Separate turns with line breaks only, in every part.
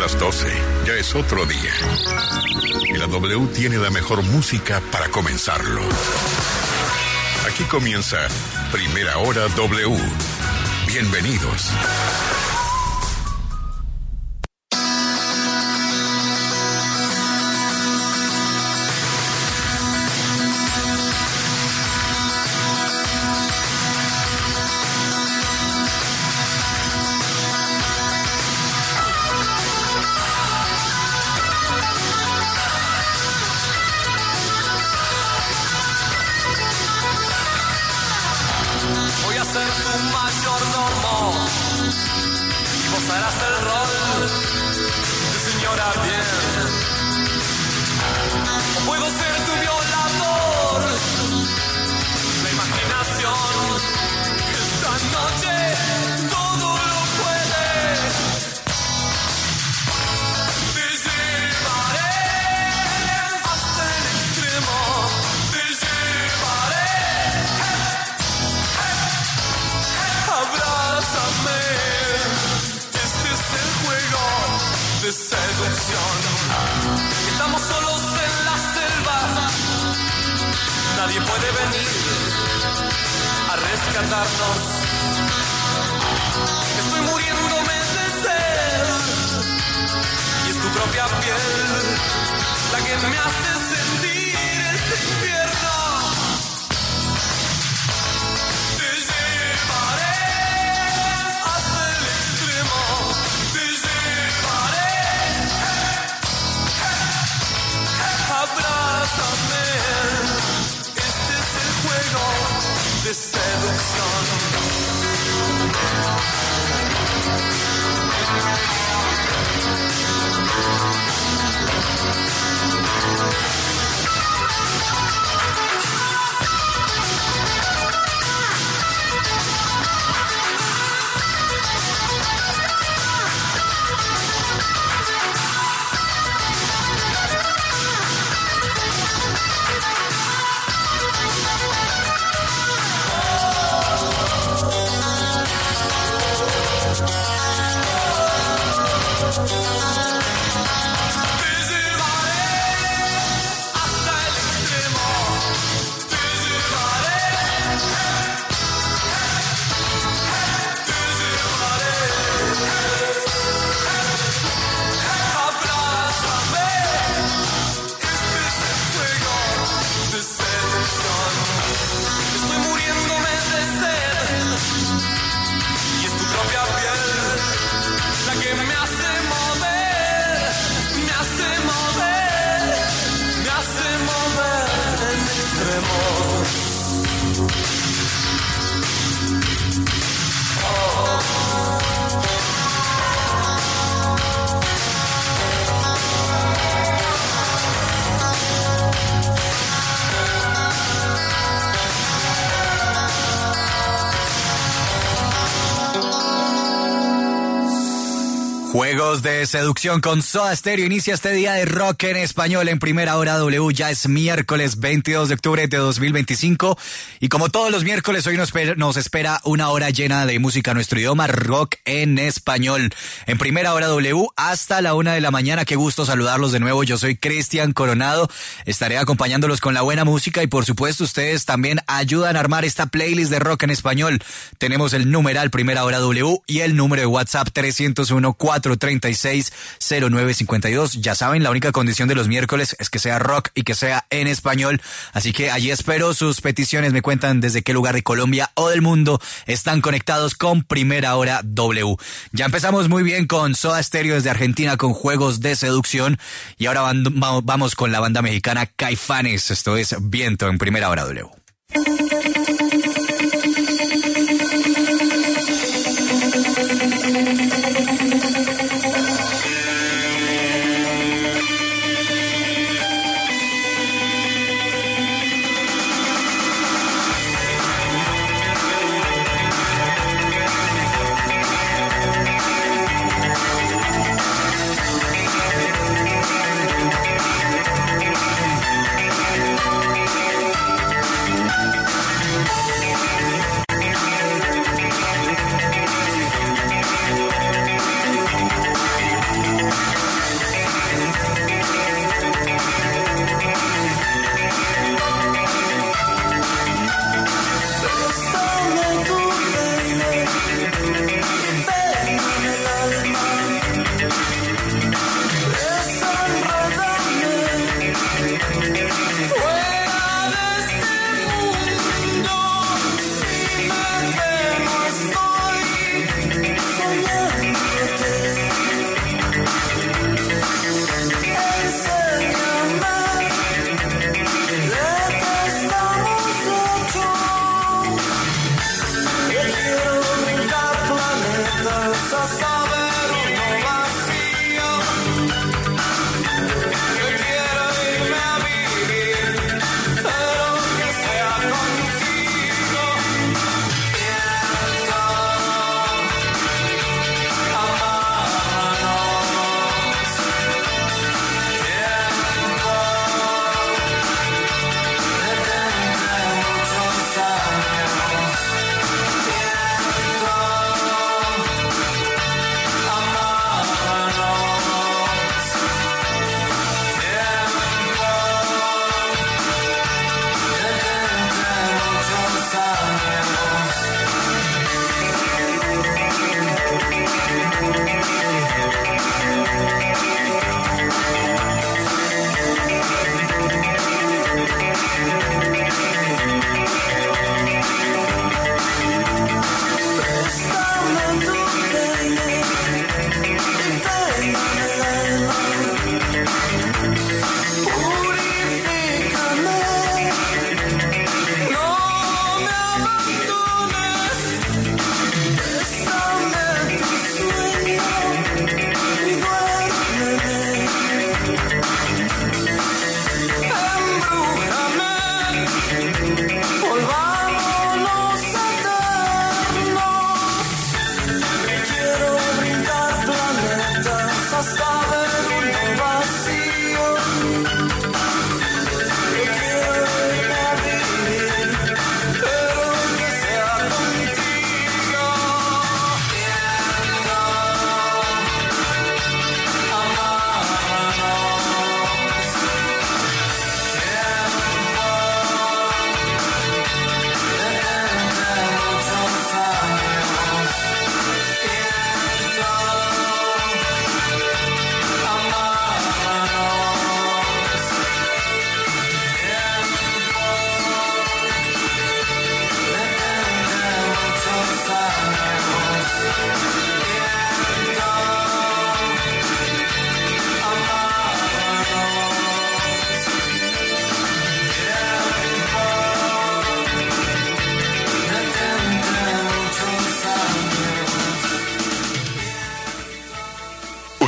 las 12, ya es otro día. Y la W tiene la mejor música para comenzarlo. Aquí comienza Primera Hora W. Bienvenidos.
Juegos de seducción con Soda Stereo inicia este día de rock en español en Primera Hora W. Ya es miércoles 22 de octubre de 2025 y como todos los miércoles hoy nos espera una hora llena de música en nuestro idioma, rock en español. En Primera Hora W hasta la 1 de la mañana. Qué gusto saludarlos de nuevo. Yo soy Cristian Coronado. Estaré acompañándolos con la buena música y por supuesto ustedes también ayudan a armar esta playlist de rock en español. Tenemos el numeral Primera Hora W y el número de WhatsApp 301-436-0952. Ya saben, la única condición de los miércoles es que sea rock y que sea en español. Así que allí espero sus peticiones. Me cuentan desde qué lugar de Colombia o del mundo están conectados con Primera Hora W. Ya empezamos muy bien con Soda Stereo desde Argentina con Juegos de Seducción. Y ahora vamos con la banda mexicana Caifanes. Esto es Viento en Primera Hora W.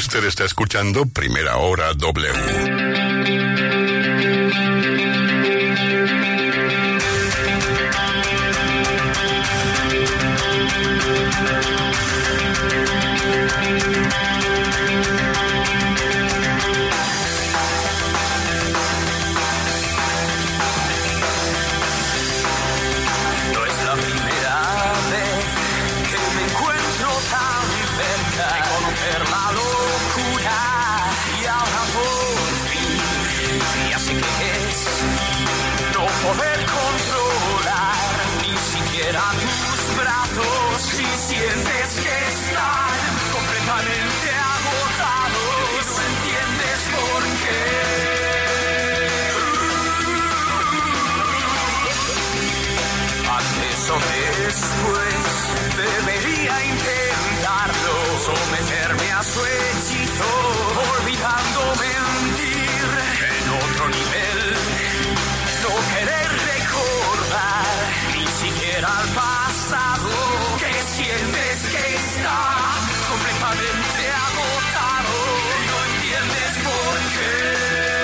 Usted está escuchando Primera Hora W.
Poder controlar ni siquiera tus brazos si sientes que están completamente agotados y no entiendes por qué. Antes o después debería intentarlo, someterme a su hechizo, olvidando mentir en otro nivel. No querer recordar ni siquiera al pasado que sientes que está completamente agotado y no entiendes por qué.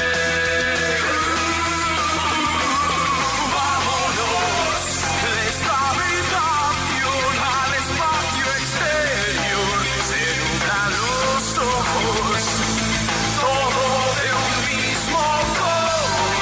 Vámonos de esta habitación al espacio exterior. Se nublan los ojos, todo de un mismo color.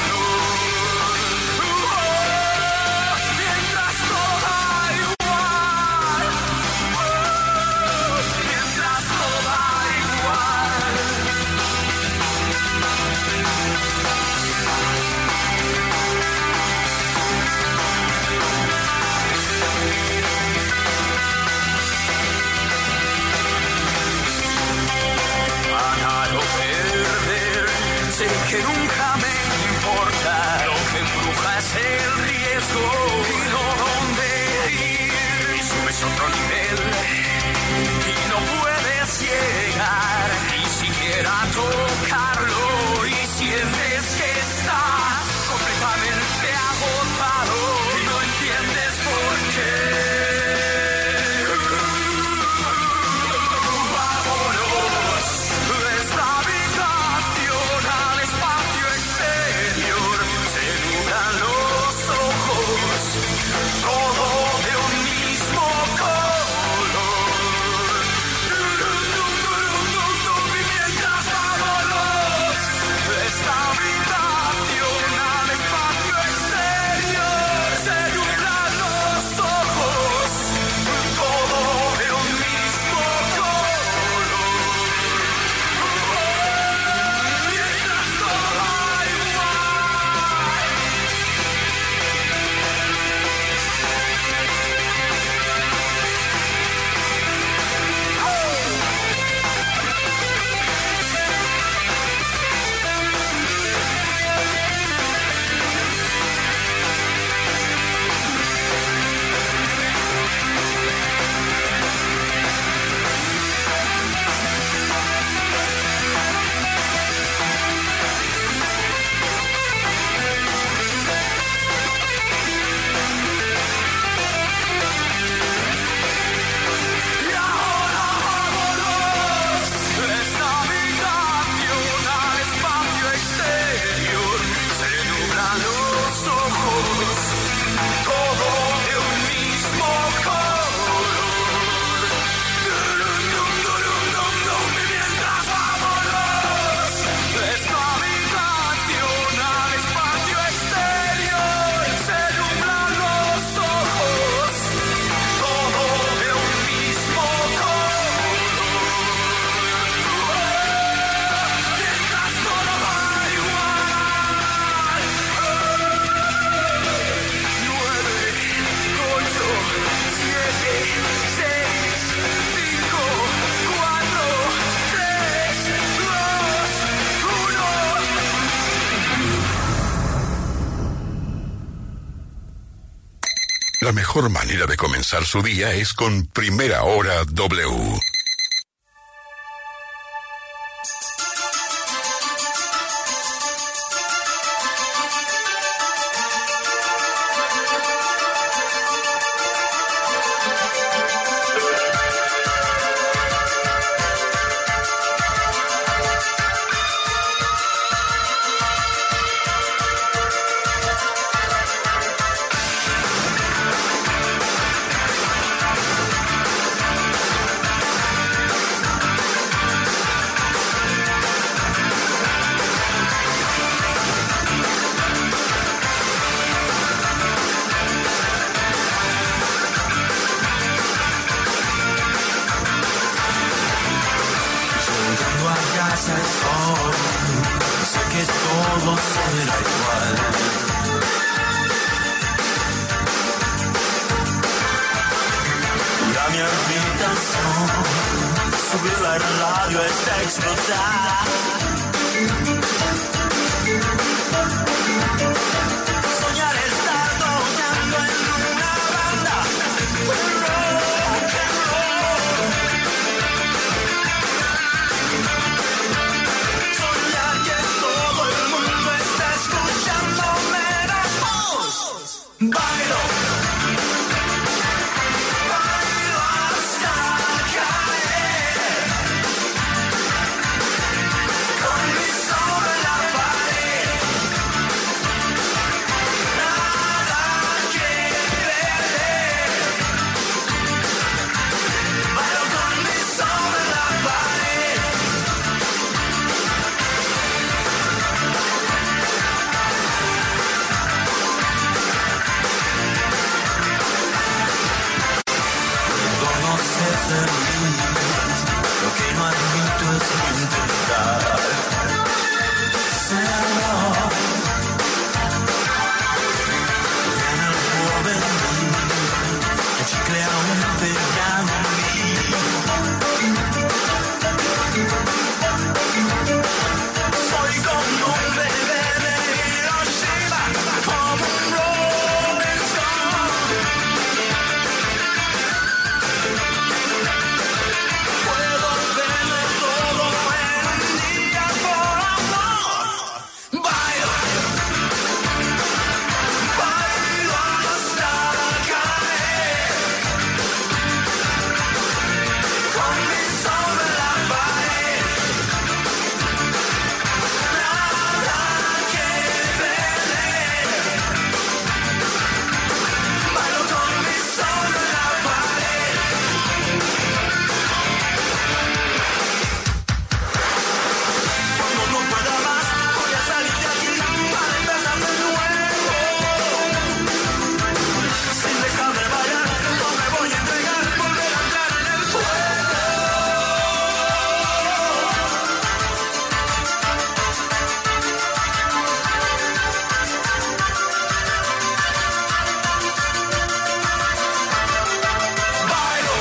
Que nunca me importa, lo que embruja es el riesgo y no dónde ir. Y subes otro nivel y no puedes llegar ni siquiera a tocarlo y sientes que estás completamente agotado y no entiendes por qué.
La mejor manera de comenzar su día es con Primera Hora W.
mejor, sé que todo será igual. Ya mi habitación, subió la radio, está explotada. Soñar estar tocando en una banda rock and roll. Soñar que todo el mundo está escuchándome la voz. Bailo, bailo hasta caer, con mi sobre la pared. Nada que perder. Bailo con mi sobre la pared. Todo se termina, lo que no admito es intentar serlo. En el joven el chicle aún pegado en mí. Soy como un bebé de Hiroshima, como un Rolling Stone. Puedo verlo todo en un día por amor. Bailo, bailo hasta caer, con mi sobre la pared. Nada que perder. Bailo con mi sobre la pared. Cuando no pueda más, voy a salir de aquí para empezar de nuevo. Sin dejarme bailar, no me voy a entregar, volver a entrar en el juego. Bailo,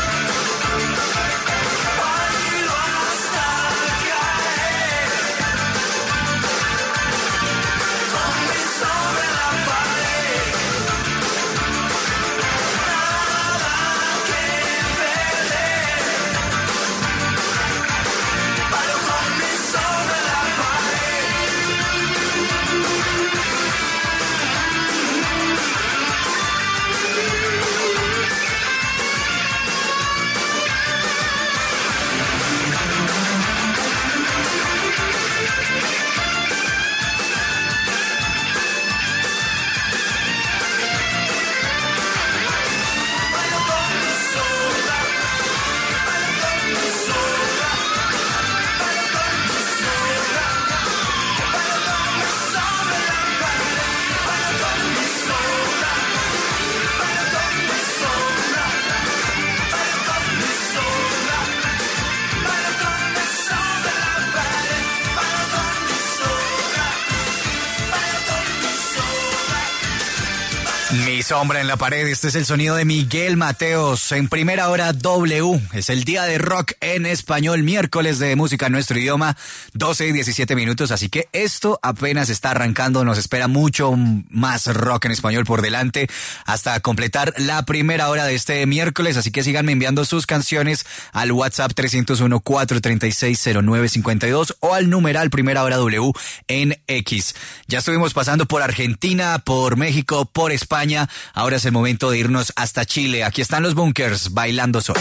bailo hasta caer, con mi sobre la pared. Nada que perder. Bailo con mi sobre la pared. Bailo con mi sombra, bailo con mi sombra, bailo con mi sombra, bailo con mi sobre la pared. Bailo con mi sombra, bailo con mi sombra, bailo con mi sombra, bailo con mi sobre la pared. Bailo con mi sombra, bailo con mi sombra.
Mi sombra en la pared, este es el sonido de Miguel Mateos en Primera Hora W. Es el día de rock en español, miércoles de música en nuestro idioma, 12 y 17 minutos, así que esto apenas está arrancando, nos espera mucho más rock en español por delante hasta completar la primera hora de este miércoles, así que síganme enviando sus canciones al WhatsApp 301-436-0952 o al numeral Primera Hora W en X. Ya estuvimos pasando por Argentina, por México, por España, ahora es el momento de irnos hasta Chile. Aquí están los Bunkers bailando sol.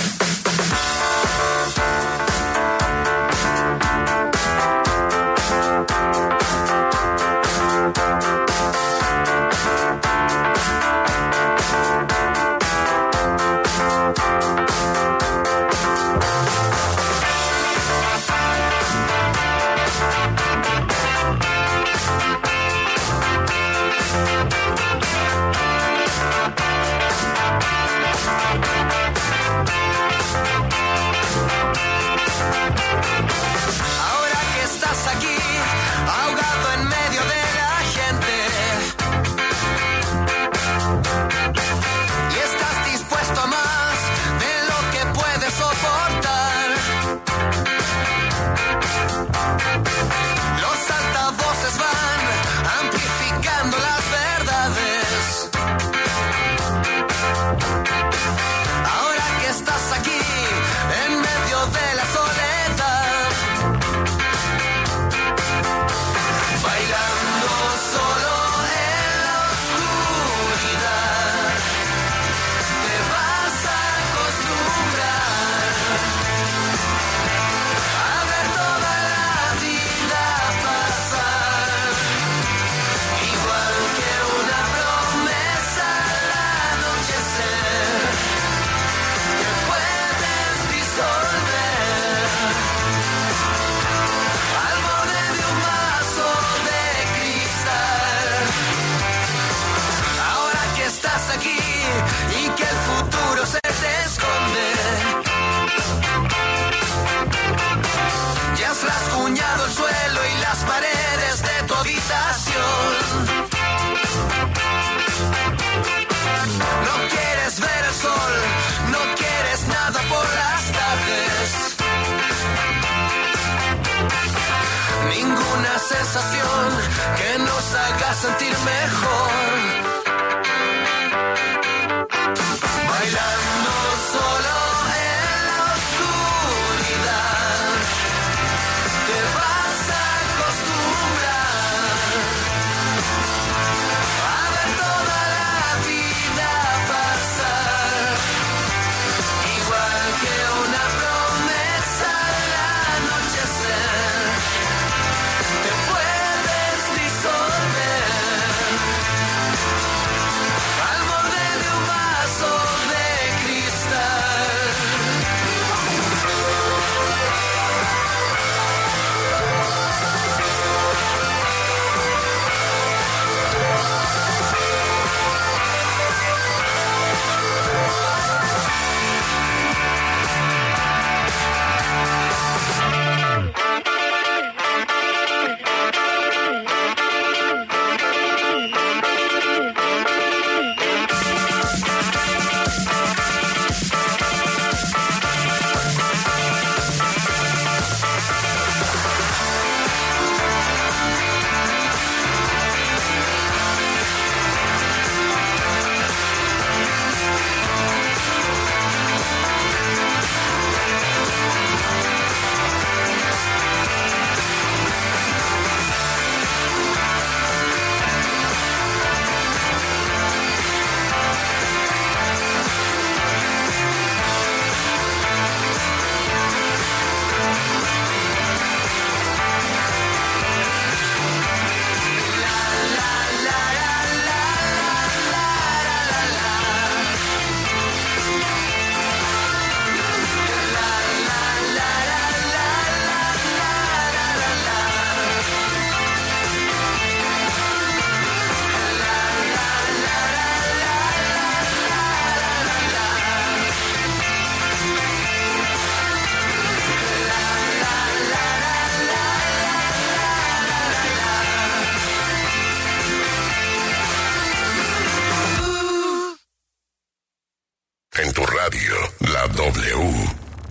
tu radio, la W.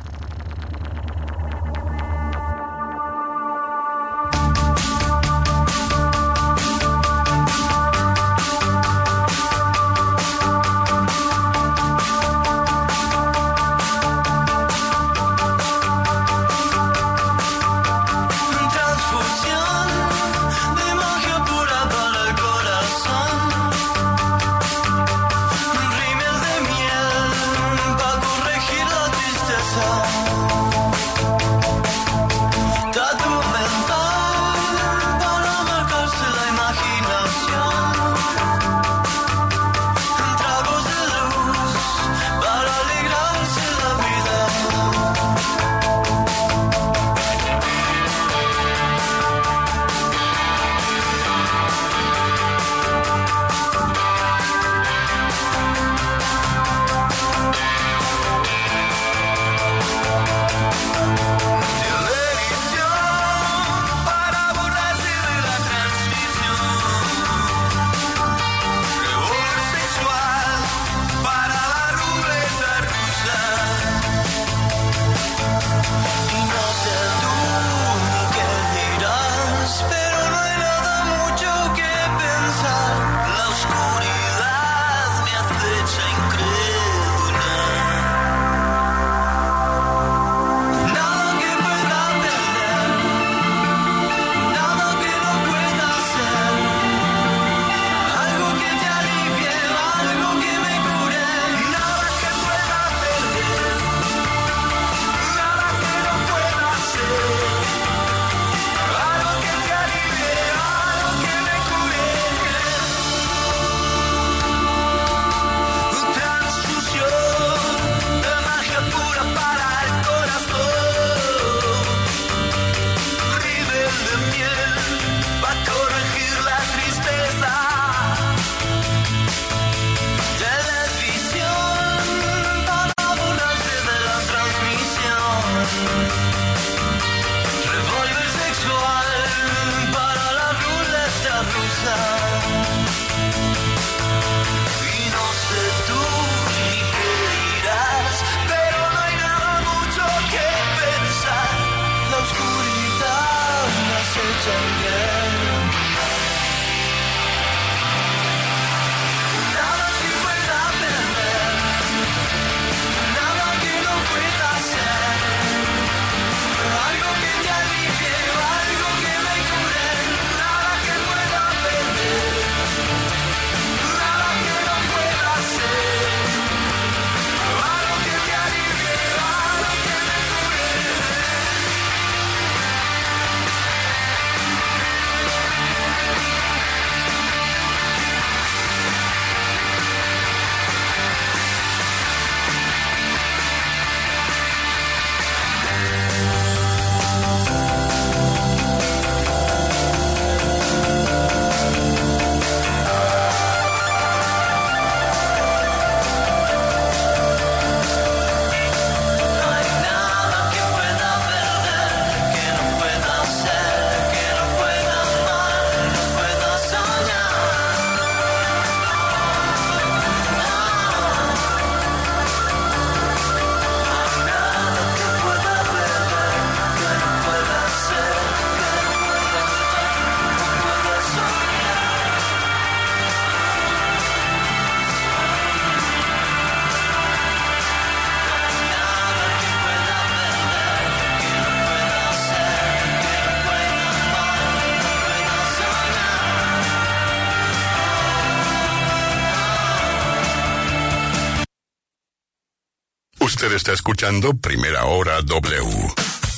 Usted está escuchando Primera Hora W.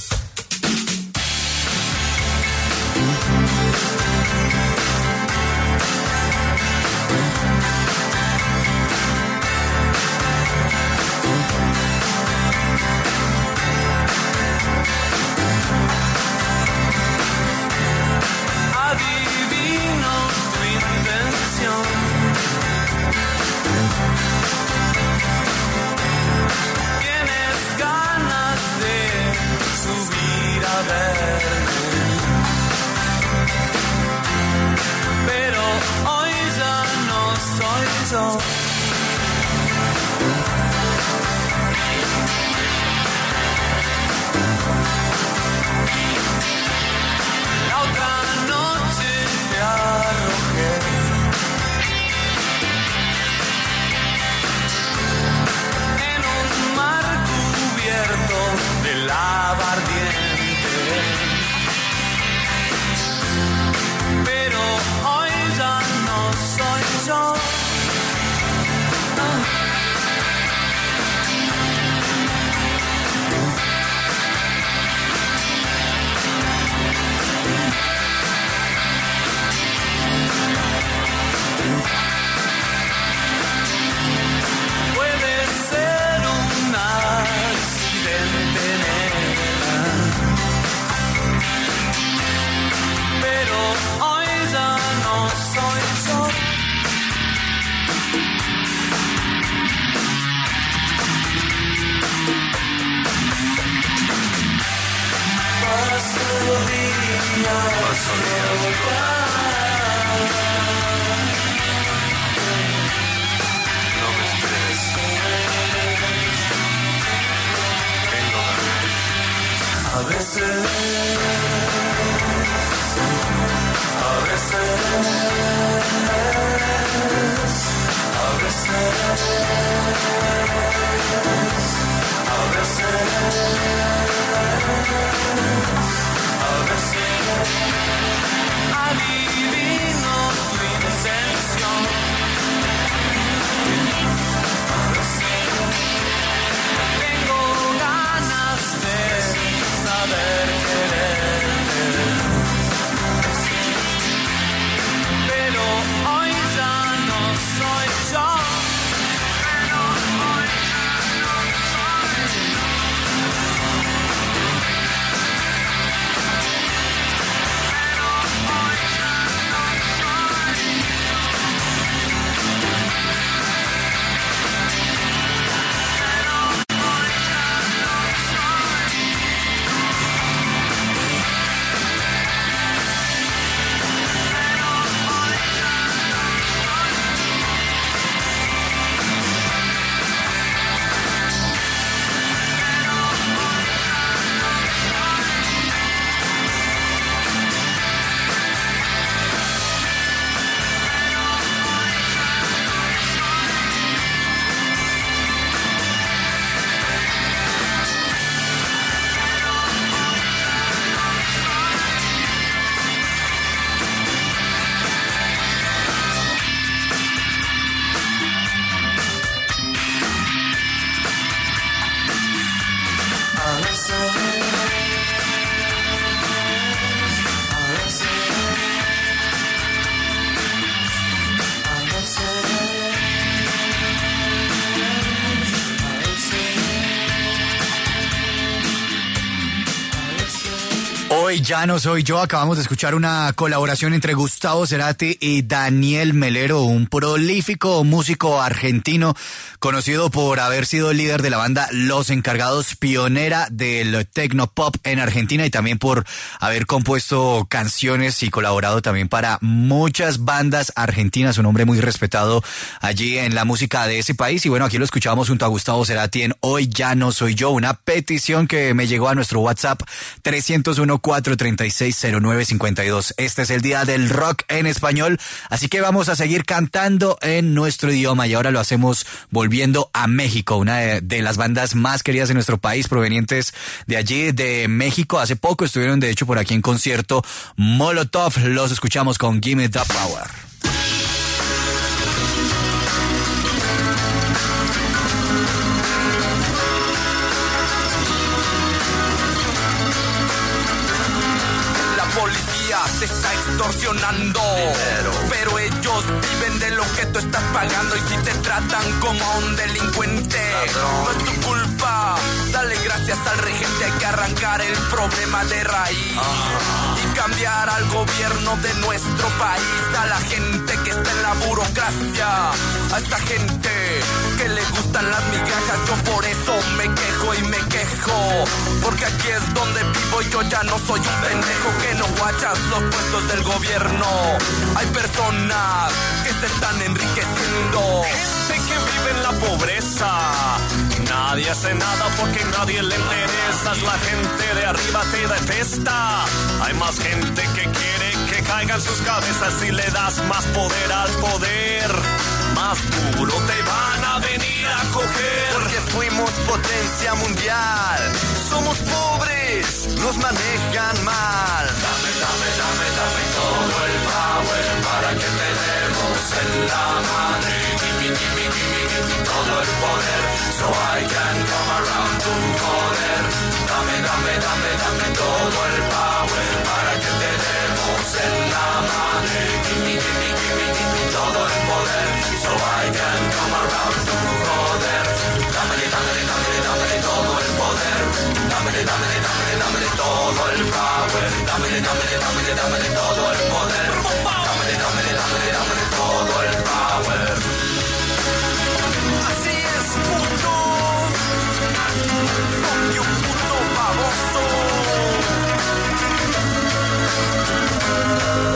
Adivino tu intención. Tienes ganas de No me esperes. Vengo a veces, adivino tu intención. Tengo ganas de saber quererte, pero hoy ya no soy yo.
Hoy ya no soy yo. Acabamos de escuchar una colaboración entre Gustavo Cerati y Daniel Melero, un prolífico músico argentino conocido por haber sido el líder de la banda Los Encargados, pionera del tecnopop en Argentina, y también por haber compuesto canciones y colaborado también para muchas bandas argentinas. Un hombre muy respetado allí en la música de ese país. Y bueno, aquí lo escuchamos junto a Gustavo Cerati en Hoy ya no soy yo, una petición que me llegó a nuestro WhatsApp 301-436-0952. Este es el día del rock en español, así que vamos a seguir cantando en nuestro idioma, y ahora lo hacemos volviendo a México, una de las bandas más queridas de nuestro país, provenientes de allí, de México. Hace poco estuvieron de hecho por aquí en concierto Molotov. Los escuchamos con Gimme the Power.
Te está extorsionando, pero ellos viven de lo que tú estás pagando, y si te tratan como a un delincuente, no es tu culpa. Dale gracias al regente, hay que arrancar el problema de raíz y cambiar al gobierno de nuestro país, a la gente que está en la burocracia, a esta gente que le gustan las migajas. Yo por eso me quejo y me quejo, porque aquí es donde vivo y yo ya no soy un pendejo que no guachas los puestos del gobierno. Hay personas que se están enriqueciendo, gente que vive en la pobreza. Nadie hace nada porque nadie le interesa. La gente de arriba te detesta. Hay más gente que quiere que caigan sus cabezas. Si le das más poder al poder, más duro te van a venir a coger. Porque fuimos potencia mundial, somos pobres, nos manejan mal. Dame, dame, dame, dame todo el power para que te demos en la madre. Gimme, gimme, gimme, gimme todo el poder, so I can come around to joder. Dame, dame, dame, dame todo el power para que te demos en la madre. Gimme, gimme, gimme, gimme todo el poder, so I can come around to joder. Dámele, dámele, dámele, dámele todo el poder. Dámele, dámele, dámele, dámele todo el power. Dámele, dámele, dámele, dámele todo el poder. Dámele, dámele, dámele, dámele todo el power. Así es, puto. Fuck you, puto baboso.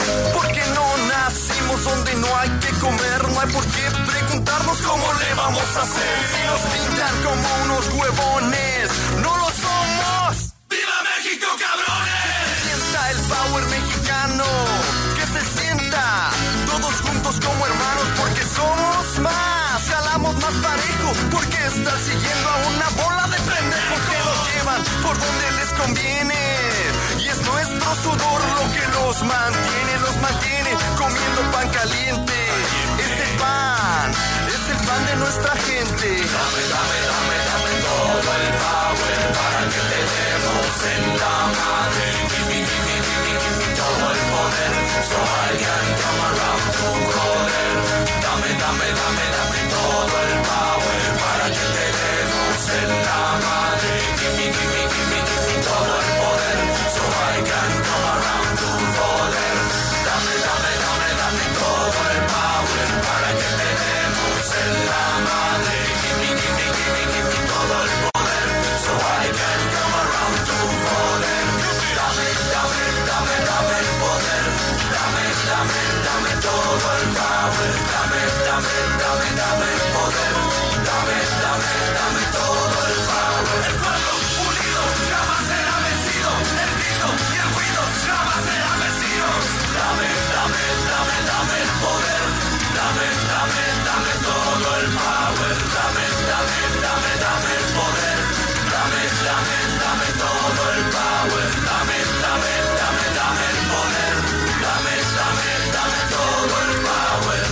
hay por qué preguntarnos cómo le vamos a hacer. Si nos pintan como unos huevones, no lo somos. ¡Viva México, cabrones! Que se sienta el power mexicano, que se sienta todos juntos como hermanos, porque somos más, jalamos más parejo, porque están siguiendo a una bola de pendejos que los llevan por donde les conviene. Y es nuestro sudor lo que los mantiene comiendo pan caliente. Este pan es el pan de nuestra gente. Dame, dame, dame, dame todo el power para que te demos en la madre. Give me, give me, give me, give me todo el poder, so I can come around to joder. Dame, dame, dame, dame todo el power para que te demos en la madre. Give me, give me, give me, give me todo el poder, so I can come around to joder. Dame, dame, dame, dame todo el power para que te demos en la madre. Give me, give me, give me, give me todo el poder, so I can come around to joder. Dame, dame, dame, dame el poder. Dame, dame, dame todo el power. Dame, dame, dame, dame el poder. Dame, dame, dame todo el power. El pueblo unido jamás será vencido. El grito y el ruido jamás serán vencidos. Dame, dame, dame, dame el poder. Dame, dame, dame todo el power. Dame, dame, dame, dame el poder. Dame, dame, dame todo el power. Dame, dame, dame, dame el poder. Dame, dame, dame todo el power.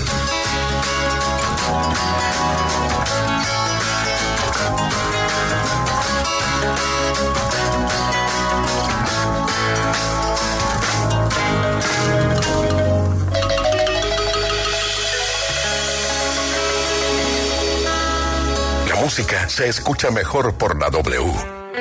La música se escucha mejor por la W.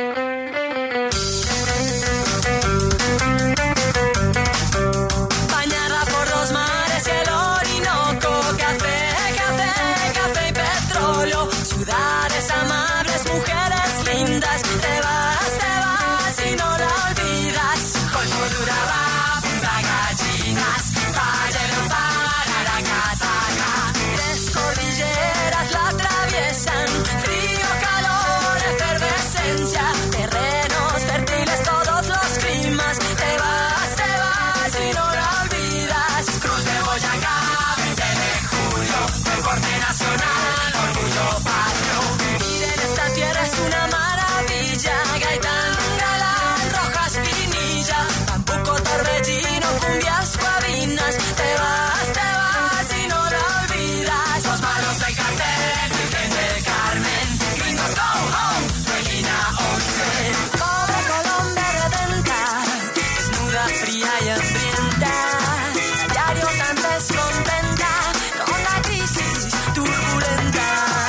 Bañada por los mares y el Orinoco, café, café, café y petróleo, ciudades amables, mujeres lindas, te vas y no la olvidas. Colmoduraba, Punta Gallinas, Valle de Pararacataca, tres cordilleras la atraviesan, frío, calor, efervescencia, terrenos fértiles, todos los climas, te vas y no la olvidas. Cruz de Boyacá, 20 de julio, deporte nacional, orgullo patrio. Miren, esta tierra es una maravilla, Gaitán, Galán, Rojas, Pinilla, Tampuco, Torbellino, cumbias, guabinas, te vas y no la olvidas. Los malos del cartel, Virgen del Carmen, gringos go home, Regina 11. Pobre Colombia redenta, desnuda, fría y hambrienta, a diario tan descontenta, con la crisis turbulenta.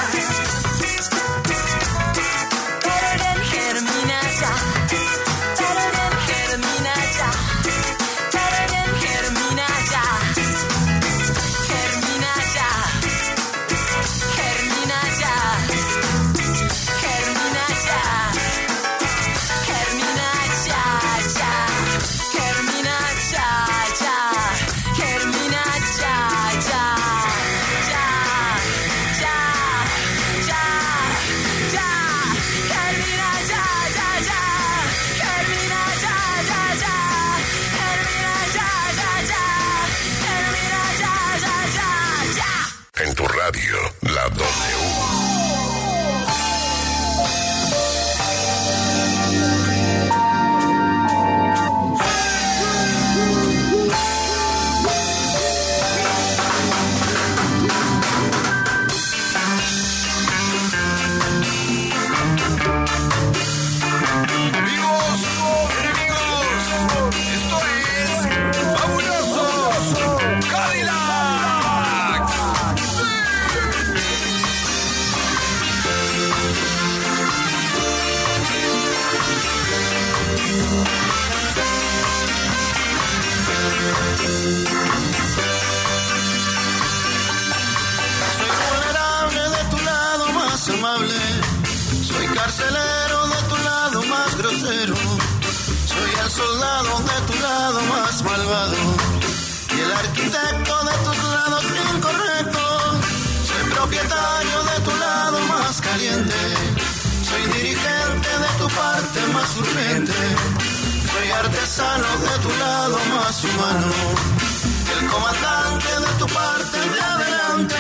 Pero el bien germina ya, pero el bien germina ya, pero el bien germina ya, germina ya, germina ya, germina ya, germina ya, ya, germina ya, ya, germina ya, ya, ya, ya, ya, ya, germina ya, ya, ya, germina ya, ya, ya, germina ya, ya, ya, germina ya, ya, ya, ya.
En tu radio, la W.
Amigos, enemigos, esto es Fabulosos Cadillacs.
Soy vulnerable de tu lado más amable, soy carcelero de tu lado más grosero, soy el soldado de tu lado más malvado y el arquitecto de tus lados incorrectos. propietario de tu lado más caliente. Soy dirigente de tu parte más urgente. Soy artesano de tu lado más humano. El comandante de tu parte de adelante.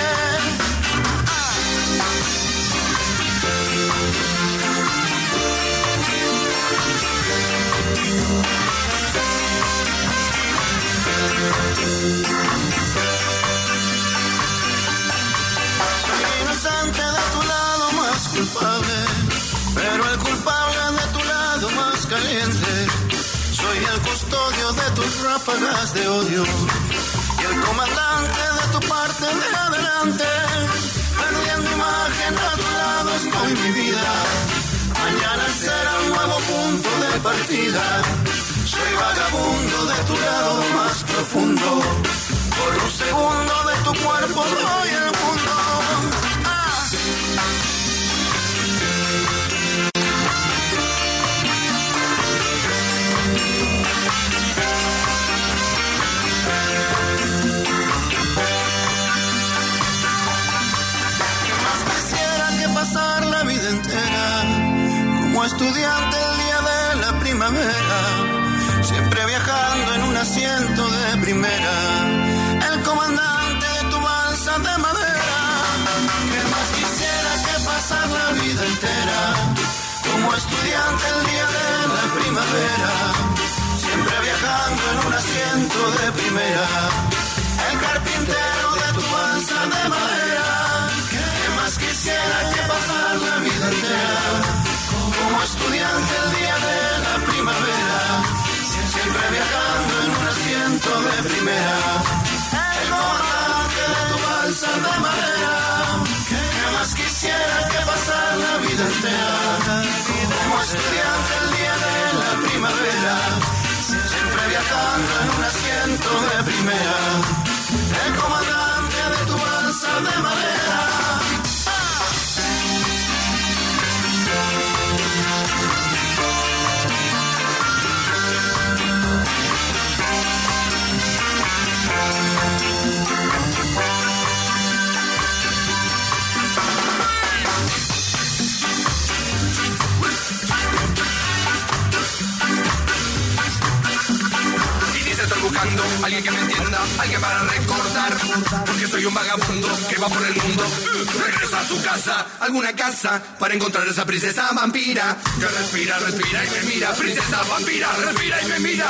Soy inocente de tu lado más culpable, pero el culpable de tu lado más caliente. Soy el custodio de tus ráfagas de odio y el comandante de tu parte de adelante. Perdiendo imagen a tu lado estoy mi vida. Mañana será un nuevo punto de partida. Soy vagabundo de tu lado más profundo. Por un segundo de tu cuerpo doy el mundo. ¿Qué más quisiera que pasar la vida entera como estudiante el día de la primavera? Siempre viajando en un asiento de primera, el comandante de tu balsa de madera. ¿Qué más quisiera que pasar la vida entera como estudiante el día de la primavera? Siempre viajando en un asiento de primera, el carpintero de tu balsa de madera. ¿Qué más quisiera que pasar la vida entera como estudiante el día de la primavera? Siempre viajando en un asiento de primera, el comandante de tu balsa de madera. ¿Qué más quisiera que pasar la vida entera como estudiante el día de la primavera? Siempre viajando en un asiento de primera, el comandante de tu balsa de madera.
Estoy buscando alguien que me entienda, alguien para recordar, porque soy un vagabundo que va por el mundo. Regreso a su casa, alguna casa, para encontrar esa princesa vampira que respira, respira y me mira. Princesa vampira, respira y me mira.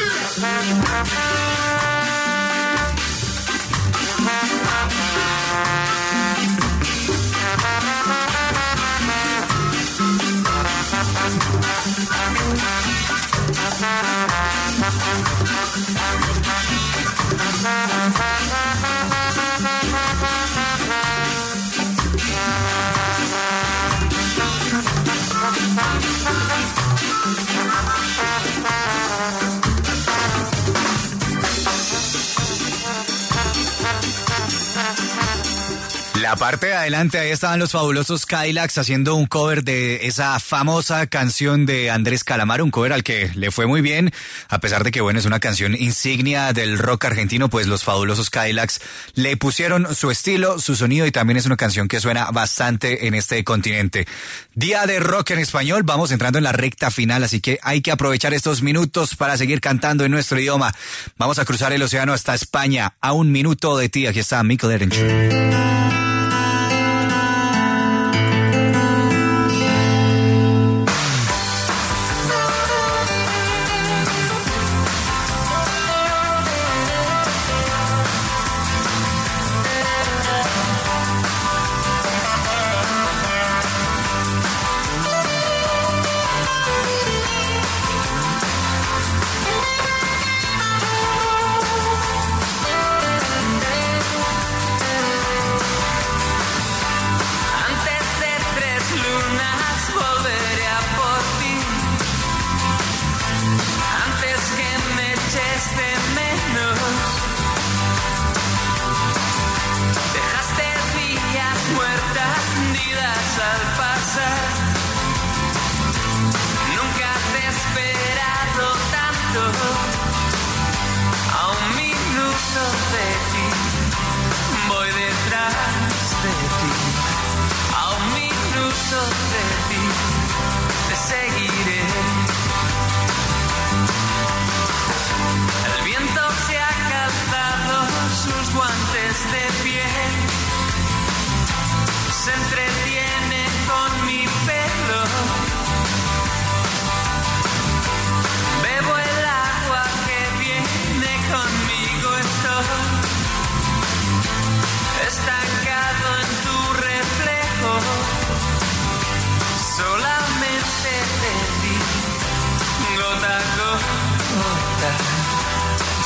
La parte de adelante, ahí estaban los fabulosos Cadillacs haciendo un cover de esa famosa canción de Andrés Calamaro, un cover al que le fue muy bien, a pesar de que, bueno, es una canción insignia del rock argentino, pues los fabulosos Cadillacs le pusieron su estilo, su sonido, y también es una canción que suena bastante en este continente. Día de rock en español, vamos entrando en la recta final, así que hay que aprovechar estos minutos para seguir cantando en nuestro idioma. Vamos a cruzar el océano hasta España, a un minuto de ti. Aquí está Mikel Erenchuk.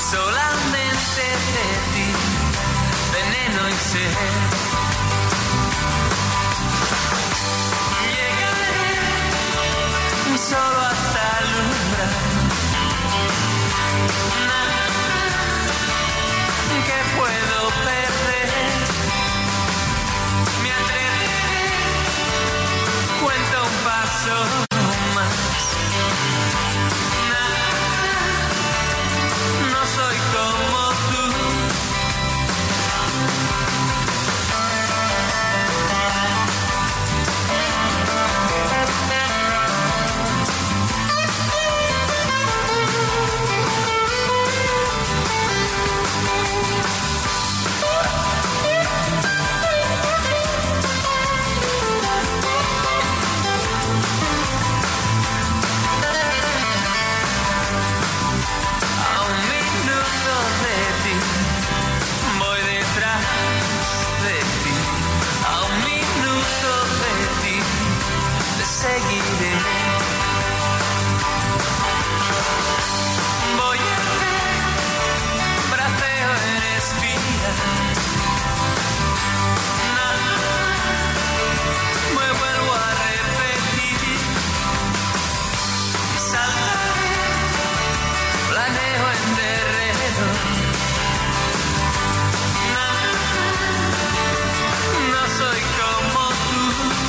solamente de ti, veneno y sed. Llegaré solo hasta el umbral, nada que puedo perder, me atreveré, cuento un paso más. No soy como tú. Seguiré. Voy a hacer braceo en espía. Nada, me vuelvo a repetir. Saltaré, planeo en terreno. Nada, no soy como tú.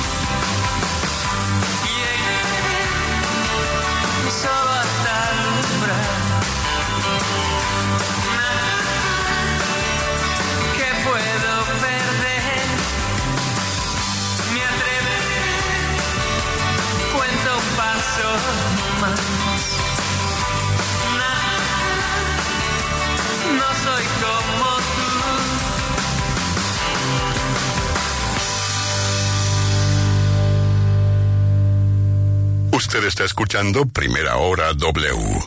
Solo hasta el umbral, nada que puedo perder, me atreveré, cuento un paso más, nada, no soy como tú.
Usted está escuchando Primera Hora W.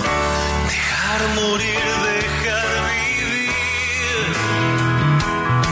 Morir, dejar vivir.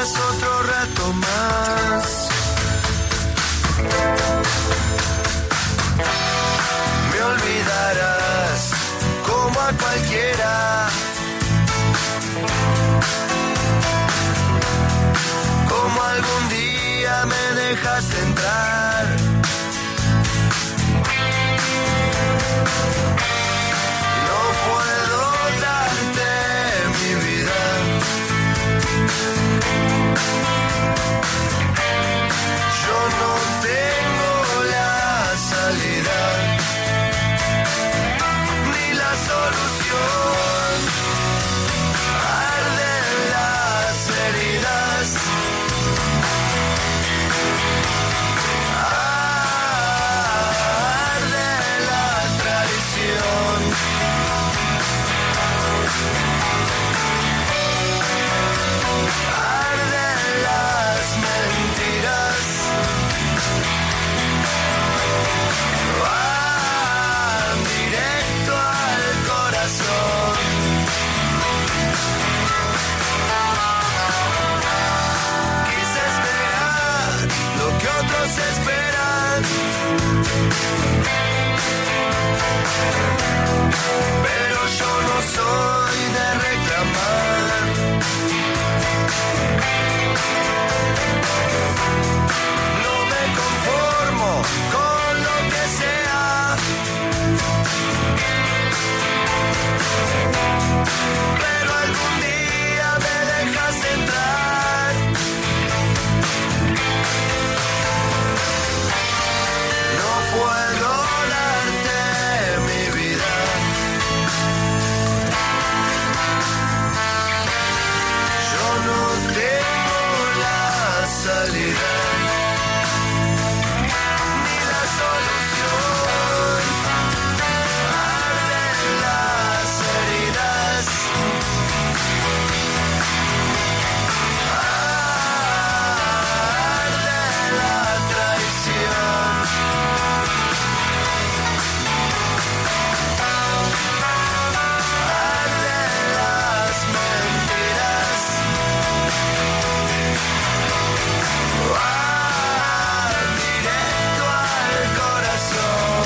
quizás otro rato más. Me olvidarás como a cualquiera, como algún día me dejaste entrar. No puedo darte mi vida, yo no tengo la salida ni la solución. Arden las heridas, arde la traición. Arden las mentiras, van directo al corazón. Quise esperar lo que otros esperan, pero yo no soy de reclamar. No me conformo con lo que sea, pero algún día me dejas entrar. No puedo darte mi vida, yo no tengo la salida ni la solución. Arden las heridas, arde la traición. Arden las mentiras, van directo al corazón.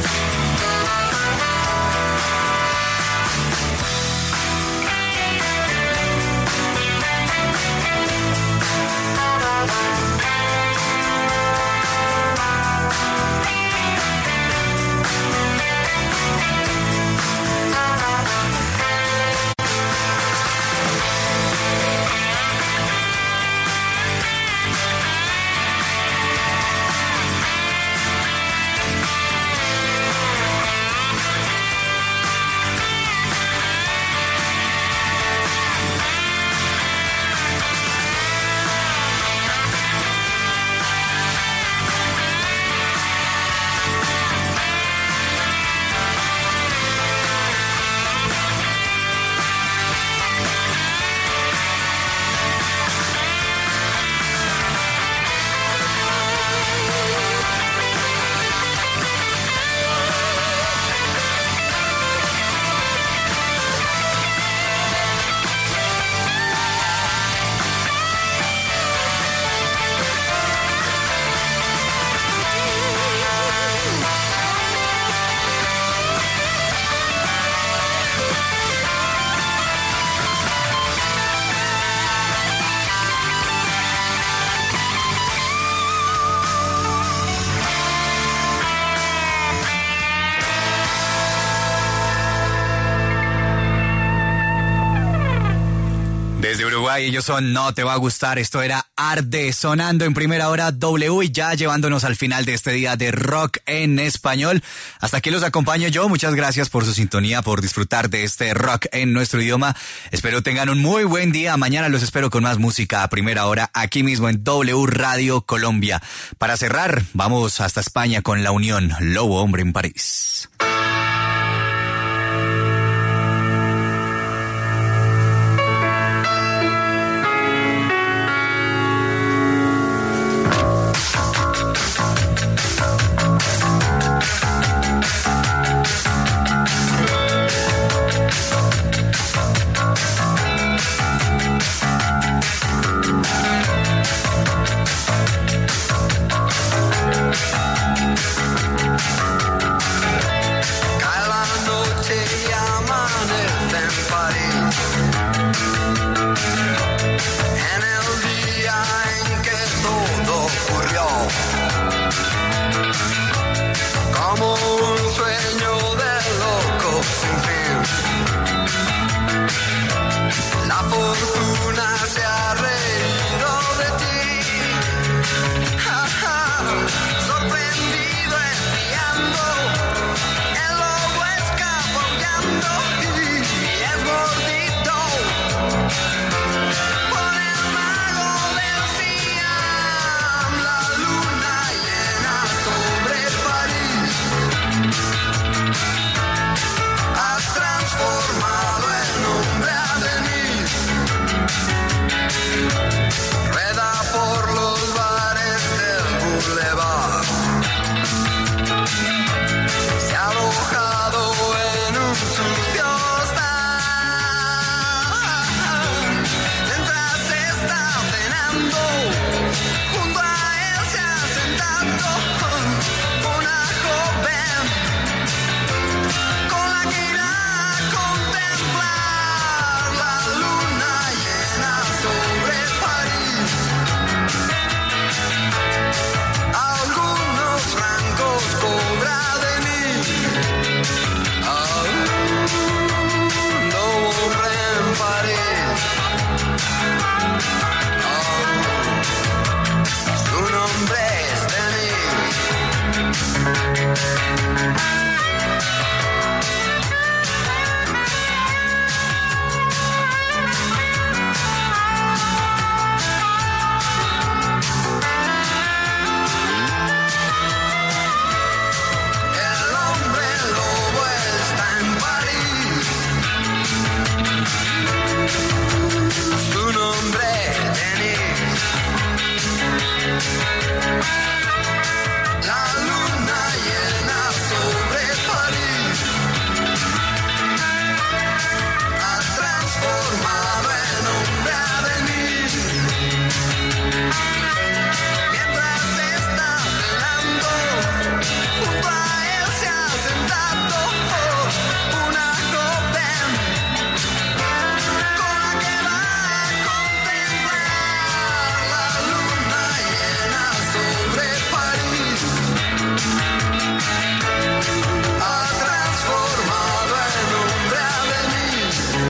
Desde Uruguay, ellos son No Te Va a Gustar. Esto era Arde, sonando en primera hora W y ya llevándonos al final de este día de rock en español. Hasta aquí los acompaño yo. Muchas gracias por su sintonía, por disfrutar de este rock en nuestro idioma. Espero tengan un muy buen día. Mañana los espero con más música a primera hora aquí mismo en W Radio Colombia. Para cerrar, vamos hasta España con La Unión, Lobo Hombre en París.